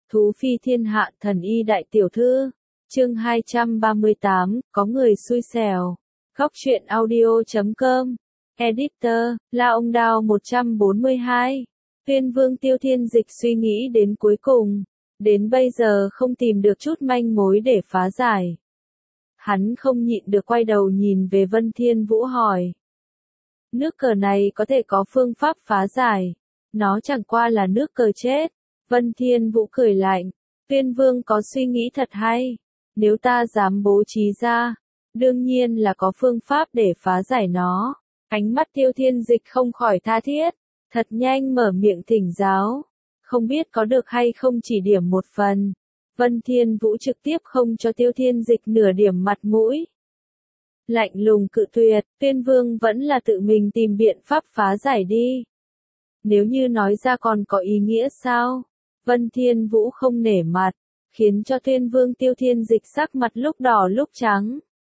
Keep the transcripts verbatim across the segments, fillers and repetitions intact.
Thú phi thiên hạ thần y đại tiểu thư. Chương hai trăm ba mươi tám, có người xui xẻo. Góc truyện audio chấm com. Editor, La Ông Đao một trăm bốn mươi hai. Tuyên Vương Tiêu Thiên Dịch suy nghĩ đến cuối cùng. Đến bây giờ không tìm được chút manh mối để phá giải. Hắn không nhịn được quay đầu nhìn về Vân Thiên Vũ hỏi. Nước cờ này có thể có phương pháp phá giải. Nó chẳng qua là nước cờ chết. Vân Thiên Vũ cười lạnh. Tuyên Vương có suy nghĩ thật hay. Nếu ta dám bố trí ra, đương nhiên là có phương pháp để phá giải nó. Ánh mắt Tiêu Thiên Dịch không khỏi tha thiết. Thật nhanh mở miệng thỉnh giáo. Không biết có được hay không chỉ điểm một phần. Vân Thiên Vũ trực tiếp không cho Tiêu Thiên Dịch nửa điểm mặt mũi. Lạnh lùng cự tuyệt, Tuyên Vương vẫn là tự mình tìm biện pháp phá giải đi. Nếu như nói ra còn có ý nghĩa sao? Vân Thiên Vũ không nể mặt, khiến cho Tuyên Vương Tiêu Thiên Dịch sắc mặt lúc đỏ lúc trắng.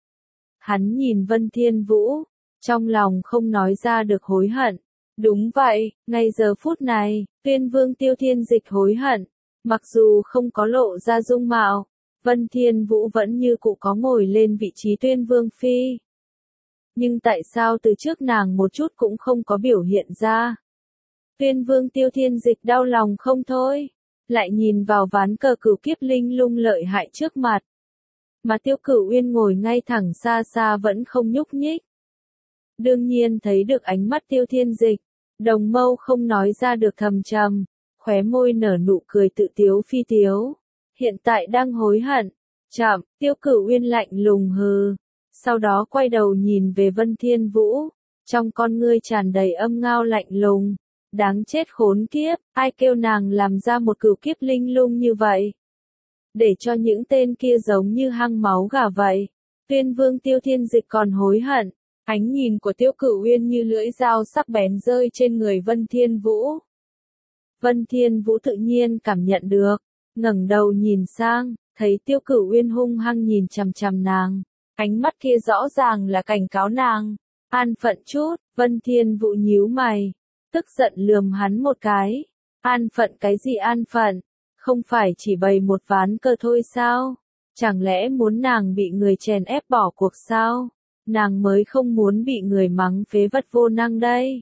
Hắn nhìn Vân Thiên Vũ, trong lòng không nói ra được hối hận. Đúng vậy, ngay giờ phút này, Tuyên Vương Tiêu Thiên Dịch hối hận. Mặc dù không có lộ ra dung mạo, Vân Thiên Vũ vẫn như cũ có ngồi lên vị trí Tuyên Vương Phi. Nhưng tại sao từ trước nàng một chút cũng không có biểu hiện ra? Tuyên Vương Tiêu Thiên Dịch đau lòng không thôi, lại nhìn vào ván cờ cửu kiếp linh lung lợi hại trước mặt. Mà Tiêu Cửu Uyên ngồi ngay thẳng xa xa vẫn không nhúc nhích. Đương nhiên thấy được ánh mắt Tiêu Thiên Dịch, đồng mâu không nói ra được thầm trầm, khóe môi nở nụ cười tự tiếu phi tiếu. Hiện tại đang hối hận. Chậm, Tiêu Cửu Uyên lạnh lùng hừ. Sau đó quay đầu nhìn về Vân Thiên Vũ, trong con ngươi tràn đầy âm ngao lạnh lùng. Đáng chết khốn kiếp, ai kêu nàng làm ra một cửu kiếp linh lung như vậy? Để cho những tên kia giống như hăng máu gà vậy. Tuyên Vương Tiêu Thiên Dịch còn hối hận. Ánh nhìn của Tiêu Cửu Uyên như lưỡi dao sắc bén rơi trên người Vân Thiên Vũ. Vân Thiên Vũ tự nhiên cảm nhận được, ngẩng đầu nhìn sang, thấy Tiêu Cửu Uyên hung hăng nhìn chằm chằm nàng. Ánh mắt kia rõ ràng là cảnh cáo nàng. An phận chút, Vân Thiên Vũ nhíu mày. Tức giận lườm hắn một cái. An phận cái gì an phận? Không phải chỉ bày một ván cờ thôi sao? Chẳng lẽ muốn nàng bị người chèn ép bỏ cuộc sao? Nàng mới không muốn bị người mắng phế vật vô năng đây.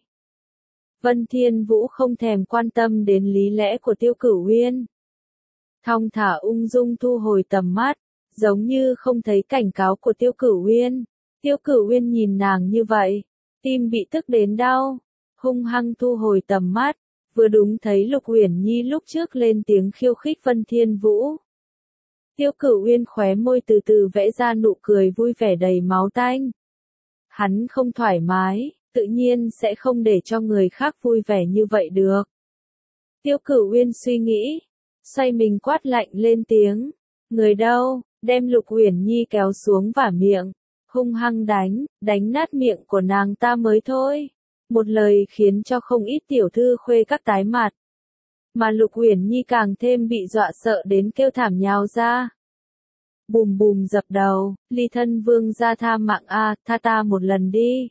Vân Thiên Vũ không thèm quan tâm đến lý lẽ của Tiêu Cửu Uyên. Thong thả ung dung thu hồi tầm mắt, giống như không thấy cảnh cáo của Tiêu Cửu Uyên. Tiêu Cửu Uyên nhìn nàng như vậy, tim bị tức đến đau. Hung hăng thu hồi tầm mắt, vừa đúng thấy Lục Uyển Nhi lúc trước lên tiếng khiêu khích Vân Thiên Vũ. Tiêu Cửu Uyên khóe môi từ từ vẽ ra nụ cười vui vẻ đầy máu tanh. Hắn không thoải mái, tự nhiên sẽ không để cho người khác vui vẻ như vậy được. Tiêu Cửu Uyên suy nghĩ, xoay mình quát lạnh lên tiếng. Người đâu, đem Lục Uyển Nhi kéo xuống vả miệng, hung hăng đánh, đánh nát miệng của nàng ta mới thôi. Một lời khiến cho không ít tiểu thư khuê các tái mặt. Mà Lục Uyển Nhi càng thêm bị dọa sợ đến kêu thảm nhào ra. Bùm bùm dập đầu, ly thân vương ra tha mạng a, tha ta một lần đi.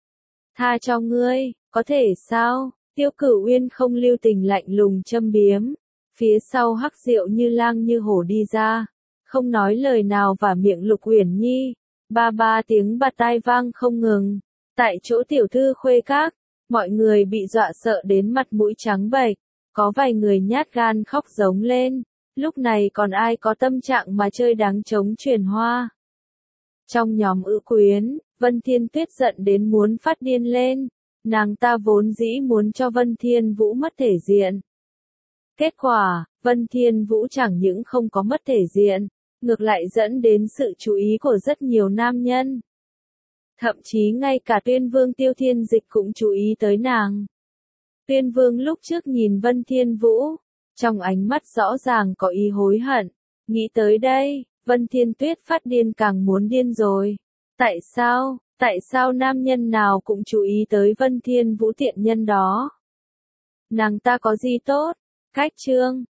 Tha cho ngươi, có thể sao? Tiêu Cửu Uyên không lưu tình lạnh lùng châm biếm. Phía sau hắc diệu như lang như hổ đi ra. Không nói lời nào vả miệng Lục Uyển Nhi. Ba ba tiếng bạt tai vang không ngừng. Tại chỗ tiểu thư khuê các, mọi người bị dọa sợ đến mặt mũi trắng bệch, có vài người nhát gan khóc giống lên, lúc này còn ai có tâm trạng mà chơi đáng trống truyền hoa. Trong nhóm ự quyến, Vân Thiên Tuyết giận đến muốn phát điên lên, nàng ta vốn dĩ muốn cho Vân Thiên Vũ mất thể diện. Kết quả, Vân Thiên Vũ chẳng những không có mất thể diện, ngược lại dẫn đến sự chú ý của rất nhiều nam nhân. Thậm chí ngay cả Tuyên Vương Tiêu Thiên Dịch cũng chú ý tới nàng. Tuyên Vương lúc trước nhìn Vân Thiên Vũ, trong ánh mắt rõ ràng có ý hối hận. Nghĩ tới đây, Vân Thiên Tuyết phát điên càng muốn điên rồi. Tại sao, tại sao nam nhân nào cũng chú ý tới Vân Thiên Vũ tiện nhân đó? Nàng ta có gì tốt? Cách chương,